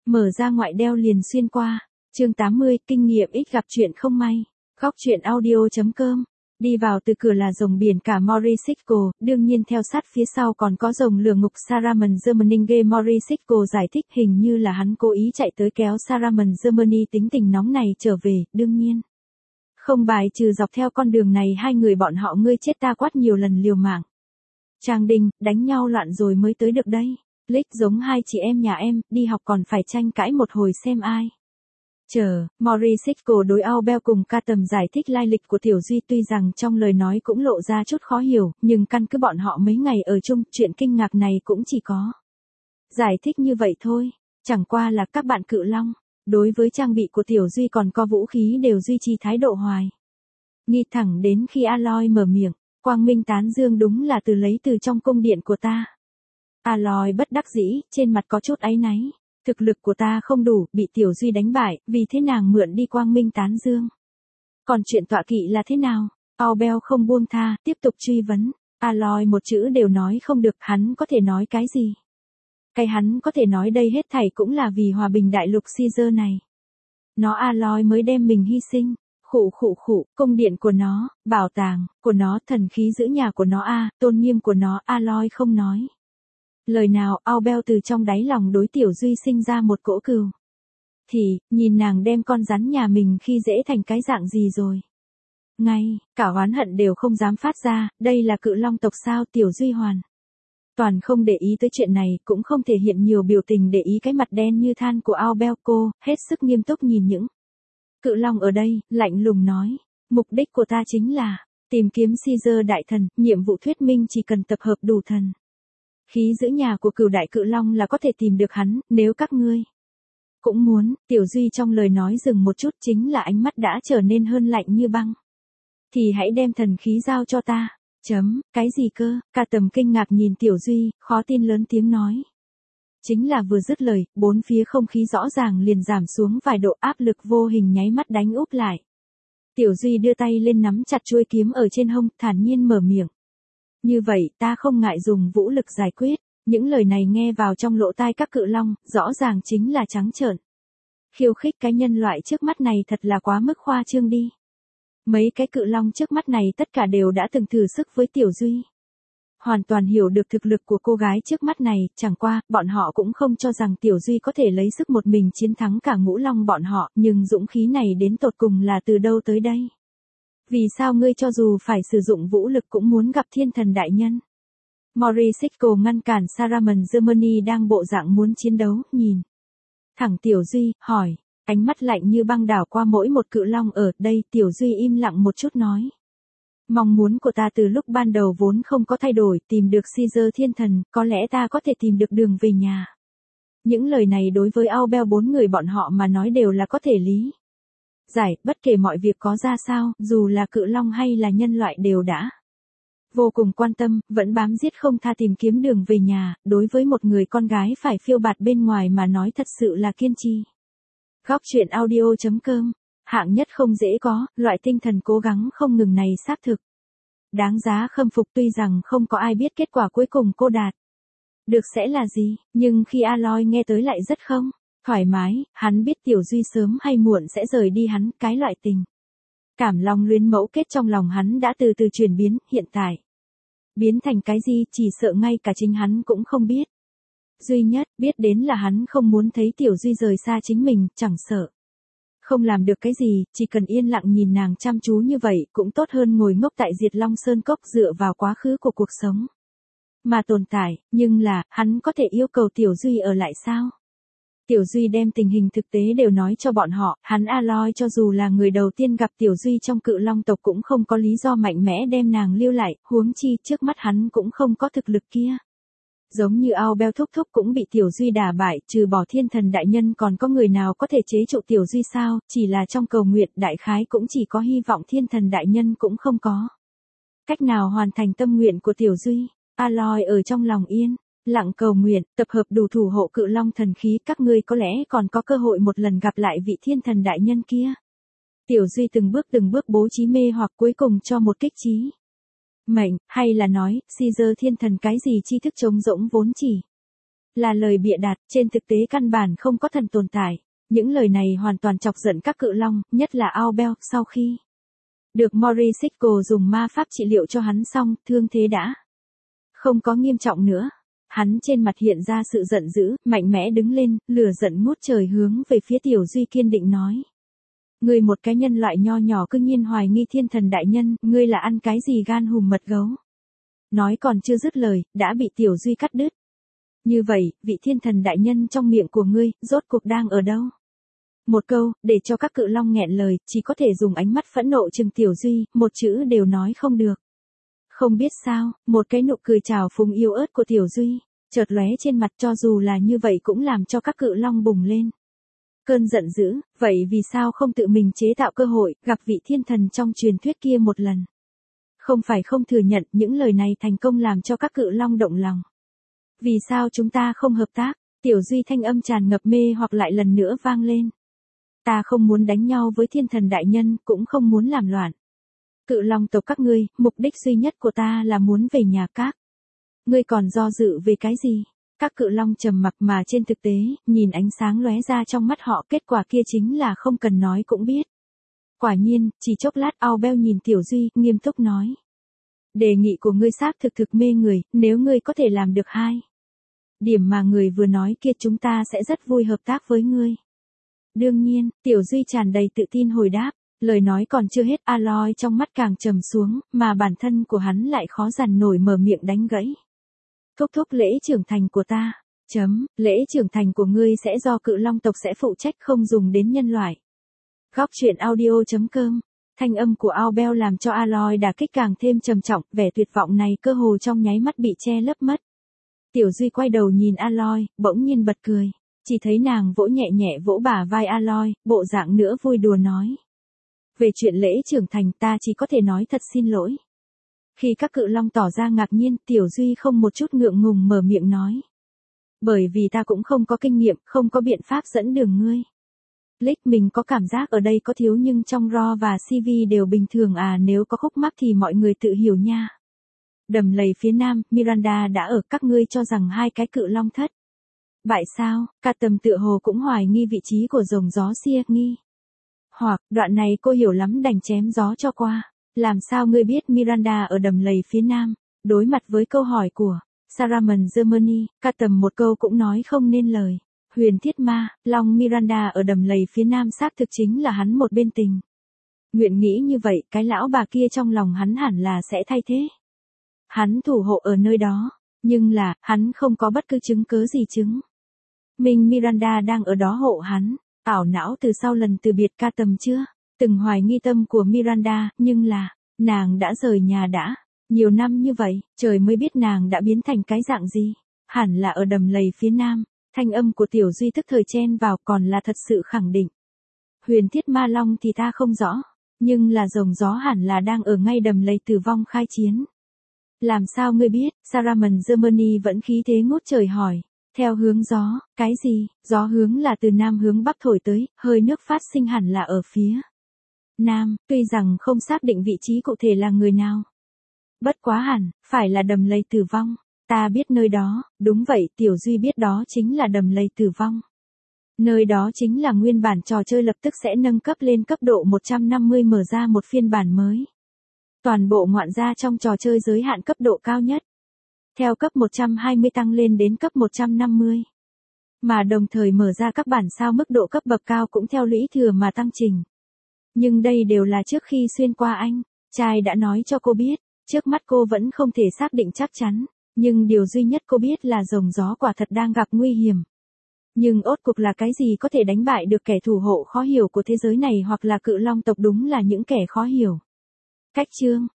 Mở ra ngoại đeo liền xuyên qua. Chương 80, kinh nghiệm ít gặp chuyện không may. Góc truyện audio.com. Đi vào từ cửa là rồng biển cả Morisco, đương nhiên theo sát phía sau còn có rồng lửa ngục Saramon Germaninge. Morisco giải thích hình như là hắn cố ý chạy tới kéo Saramon Germany tính tình nóng này trở về, đương nhiên. Không bài trừ dọc theo con đường này hai người bọn họ ngươi chết ta quát nhiều lần liều mạng. Trang đình, đánh nhau loạn rồi mới tới được đây. Lích giống hai chị em nhà em, đi học còn phải tranh cãi một hồi xem ai. Morisco đối Albert cùng ca tầm giải thích lai lịch của Tiểu Duy tuy rằng trong lời nói cũng lộ ra chút khó hiểu, nhưng căn cứ bọn họ mấy ngày ở chung, chuyện kinh ngạc này cũng chỉ có. Giải thích như vậy thôi, chẳng qua là các bạn cự long, đối với trang bị của Tiểu Duy còn có vũ khí đều duy trì thái độ hoài nghi thẳng đến khi Aloy mở miệng, quang minh tán dương đúng là từ lấy từ trong cung điện của ta. Aloy bất đắc dĩ, trên mặt có chút áy náy. Thực lực của ta không đủ, bị Tiểu Duy đánh bại, vì thế nàng mượn đi quang minh tán dương. Còn chuyện tọa kỵ là thế nào? Albert không buông tha, tiếp tục truy vấn. Aloy một chữ đều nói không được, hắn có thể nói cái gì? Cái hắn có thể nói đây hết thảy cũng là vì hòa bình đại lục Caesar này. Nó Aloy mới đem mình hy sinh. Khụ, cung điện của nó, bảo tàng của nó, thần khí giữ nhà của nó tôn nghiêm của nó, Aloy không nói. Lời nào, Albert từ trong đáy lòng đối Tiểu Duy sinh ra một cỗ cừu. Thì, nhìn nàng đem con rắn nhà mình khi dễ thành cái dạng gì rồi. Ngay, cả oán hận đều không dám phát ra, đây là cự long tộc sao? Tiểu Duy hoàn toàn không để ý tới chuyện này, cũng không thể hiện nhiều biểu tình để ý cái mặt đen như than của Albert. Cô, hết sức nghiêm túc nhìn những cự long ở đây, lạnh lùng nói. Mục đích của ta chính là tìm kiếm Caesar đại thần, nhiệm vụ thuyết minh chỉ cần tập hợp đủ thần khí giữ nhà của cửu đại cự long là có thể tìm được hắn, nếu các ngươi cũng muốn. Tiểu Duy trong lời nói dừng một chút, chính là ánh mắt đã trở nên hơn lạnh như băng. Thì hãy đem thần khí giao cho ta. Cái gì cơ? Ca tầm kinh ngạc nhìn Tiểu Duy, khó tin lớn tiếng nói. Chính là vừa dứt lời, bốn phía không khí rõ ràng liền giảm xuống vài độ, áp lực vô hình nháy mắt đánh úp lại. Tiểu Duy đưa tay lên nắm chặt chuôi kiếm ở trên hông, thản nhiên mở miệng. Như vậy, ta không ngại dùng vũ lực giải quyết. Những lời này nghe vào trong lỗ tai các cự long, rõ ràng chính là trắng trợn. Khiêu khích cái nhân loại trước mắt này thật là quá mức khoa trương đi. Mấy cái cự long trước mắt này tất cả đều đã từng thử sức với Tiểu Duy. Hoàn toàn hiểu được thực lực của cô gái trước mắt này, chẳng qua, bọn họ cũng không cho rằng Tiểu Duy có thể lấy sức một mình chiến thắng cả ngũ long bọn họ, nhưng dũng khí này đến tột cùng là từ đâu tới đây? Vì sao ngươi cho dù phải sử dụng vũ lực cũng muốn gặp thiên thần đại nhân? Morisco ngăn cản Saramon Germany đang bộ dạng muốn chiến đấu, nhìn thẳng Tiểu Duy, hỏi, ánh mắt lạnh như băng đảo qua mỗi một cự long ở đây. Tiểu Duy im lặng một chút nói. Mong muốn của ta từ lúc ban đầu vốn không có thay đổi, tìm được Caesar thiên thần, có lẽ ta có thể tìm được đường về nhà. Những lời này đối với Albert bốn người bọn họ mà nói đều là có thể lý giải, bất kể mọi việc có ra sao, dù là cự long hay là nhân loại đều đã vô cùng quan tâm, vẫn bám giết không tha tìm kiếm đường về nhà, đối với một người con gái phải phiêu bạt bên ngoài mà nói thật sự là kiên trì. Góc truyện audio.com. Hạng nhất không dễ có, loại tinh thần cố gắng không ngừng này xác thực đáng giá khâm phục, tuy rằng không có ai biết kết quả cuối cùng cô đạt được sẽ là gì, nhưng khi Aloy nghe tới lại rất không thoải mái, hắn biết Tiểu Duy sớm hay muộn sẽ rời đi hắn, cái loại tình cảm long luyến mẫu kết trong lòng hắn đã từ từ chuyển biến, hiện tại biến thành cái gì chỉ sợ ngay cả chính hắn cũng không biết. Duy nhất biết đến là hắn không muốn thấy Tiểu Duy rời xa chính mình, chẳng sợ không làm được cái gì, chỉ cần yên lặng nhìn nàng chăm chú như vậy cũng tốt hơn ngồi ngốc tại Diệt Long Sơn Cốc dựa vào quá khứ của cuộc sống mà tồn tại, nhưng là, hắn có thể yêu cầu Tiểu Duy ở lại sao? Tiểu Duy đem tình hình thực tế đều nói cho bọn họ, hắn Aloy cho dù là người đầu tiên gặp Tiểu Duy trong cự long tộc cũng không có lý do mạnh mẽ đem nàng lưu lại, huống chi trước mắt hắn cũng không có thực lực kia. Giống như Albert thúc thúc cũng bị Tiểu Duy đả bại, trừ bỏ thiên thần đại nhân còn có người nào có thể chế trụ Tiểu Duy sao, chỉ là trong cầu nguyện đại khái cũng chỉ có hy vọng thiên thần đại nhân cũng không có cách nào hoàn thành tâm nguyện của Tiểu Duy. Aloy ở trong lòng yên lặng cầu nguyện, tập hợp đủ thủ hộ cự long thần khí, các ngươi có lẽ còn có cơ hội một lần gặp lại vị thiên thần đại nhân kia. Tiểu Duy từng bước bố trí mê hoặc cuối cùng cho một kích trí mệnh, hay là nói, Caesar thiên thần cái gì tri thức trống rỗng vốn chỉ là lời bịa đặt, trên thực tế căn bản không có thần tồn tại. Những lời này hoàn toàn chọc giận các cự long, nhất là Albert, sau khi được Morisco dùng ma pháp trị liệu cho hắn xong, thương thế đã không có nghiêm trọng nữa. Hắn trên mặt hiện ra sự giận dữ, mạnh mẽ đứng lên, lửa giận ngút trời hướng về phía Tiểu Duy kiên định nói. Ngươi một cái nhân loại nho nhỏ cư nhiên hoài nghi thiên thần đại nhân, ngươi là ăn cái gì gan hùm mật gấu. Nói còn chưa dứt lời, đã bị Tiểu Duy cắt đứt. Như vậy, vị thiên thần đại nhân trong miệng của ngươi, rốt cuộc đang ở đâu? Một câu, để cho các cự long nghẹn lời, chỉ có thể dùng ánh mắt phẫn nộ trừng Tiểu Duy, một chữ đều nói không được. Không biết sao, một cái nụ cười trào phúng yêu ớt của Tiểu Duy, chợt lóe trên mặt, cho dù là như vậy cũng làm cho các cự long bùng lên cơn giận dữ. Vậy vì sao không tự mình chế tạo cơ hội, gặp vị thiên thần trong truyền thuyết kia một lần? Không phải không thừa nhận, những lời này thành công làm cho các cự long động lòng. Vì sao chúng ta không hợp tác? Tiểu Duy thanh âm tràn ngập mê hoặc lại lần nữa vang lên. Ta không muốn đánh nhau với thiên thần đại nhân, cũng không muốn làm loạn. Cự long tộc các ngươi, mục đích duy nhất của ta là muốn về nhà các. Ngươi còn do dự về cái gì? Các cự long trầm mặc mà trên thực tế, nhìn ánh sáng lóe ra trong mắt họ, kết quả kia chính là không cần nói cũng biết. Quả nhiên, chỉ chốc lát Albert nhìn Tiểu Duy, nghiêm túc nói. Đề nghị của ngươi xác thực mê người, nếu ngươi có thể làm được 2 điểm mà người vừa nói kia, chúng ta sẽ rất vui hợp tác với ngươi. Đương nhiên, Tiểu Duy tràn đầy tự tin hồi đáp, lời nói còn chưa hết, Aloy trong mắt càng trầm xuống, mà bản thân của hắn lại khó dằn nổi mở miệng đánh gãy. Thúc lễ trưởng thành của ta, lễ trưởng thành của ngươi sẽ do cự long tộc sẽ phụ trách, không dùng đến nhân loại. Góc truyện audio.com. Thanh âm của Albert làm cho Aloy đả kích càng thêm trầm trọng, vẻ tuyệt vọng này cơ hồ trong nháy mắt bị che lấp mất. Tiểu Duy quay đầu nhìn Aloy, bỗng nhiên bật cười, chỉ thấy nàng vỗ nhẹ nhẹ vỗ bả vai Aloy, bộ dạng nữa vui đùa nói. Về chuyện lễ trưởng thành ta chỉ có thể nói thật xin lỗi. Khi các cự long tỏ ra ngạc nhiên, Tiểu Duy không một chút ngượng ngùng mở miệng nói. Bởi vì ta cũng không có kinh nghiệm, không có biện pháp dẫn đường ngươi. Lick, mình có cảm giác ở đây có thiếu nhưng trong Raw và CV đều bình thường à, nếu có khúc mắc thì mọi người tự hiểu nha. Đầm lầy phía nam, Miranda đã ở, các ngươi cho rằng 2 cái cự long thất bại sao? Cả tầm tựa hồ cũng hoài nghi vị trí của rồng gió xia nghi. Hoặc, đoạn này cô hiểu lắm đành chém gió cho qua. Làm sao ngươi biết Miranda ở đầm lầy phía nam? Đối mặt với câu hỏi của Saramon Germany, cả tầm một câu cũng nói không nên lời. Huyền thiết ma, long Miranda ở đầm lầy phía nam xác thực chính là hắn một bên tình. Nguyện nghĩ như vậy, cái lão bà kia trong lòng hắn hẳn là sẽ thay thế. Hắn thủ hộ ở nơi đó, nhưng là, hắn không có bất cứ chứng cớ gì chứng minh Miranda đang ở đó hộ hắn. Ảo não từ sau lần từ biệt, ca tầm chưa từng hoài nghi tâm của Miranda, nhưng là, nàng đã rời nhà đã nhiều năm như vậy, trời mới biết nàng đã biến thành cái dạng gì. Hẳn là ở đầm lầy phía nam. Thanh âm của Tiểu Duy tức thời chen vào, còn là thật sự khẳng định. Huyền thiết ma long thì ta không rõ, nhưng là rồng gió hẳn là đang ở ngay đầm lầy tử vong khai chiến. Làm sao ngươi biết? Saramon Germany vẫn khí thế ngút trời hỏi. Theo hướng gió, cái gì? Gió hướng là từ nam hướng bắc thổi tới, hơi nước phát sinh hẳn là ở phía nam, tuy rằng không xác định vị trí cụ thể là người nào. Bất quá hẳn, phải là đầm lầy tử vong. Ta biết nơi đó, đúng vậy, Tiểu Duy biết đó chính là đầm lầy tử vong. Nơi đó chính là nguyên bản trò chơi lập tức sẽ nâng cấp lên cấp độ 150, mở ra một phiên bản mới. Toàn bộ ngoạn gia trong trò chơi giới hạn cấp độ cao nhất. Theo cấp 120 tăng lên đến cấp 150. Mà đồng thời mở ra các bản sao mức độ cấp bậc cao cũng theo lũy thừa mà tăng trình. Nhưng đây đều là trước khi xuyên qua anh. Trai đã nói cho cô biết, trước mắt cô vẫn không thể xác định chắc chắn. Nhưng điều duy nhất cô biết là rồng gió quả thật đang gặp nguy hiểm. Nhưng ốt cuộc là cái gì có thể đánh bại được kẻ thủ hộ khó hiểu của thế giới này, hoặc là cự long tộc đúng là những kẻ khó hiểu. Cách chương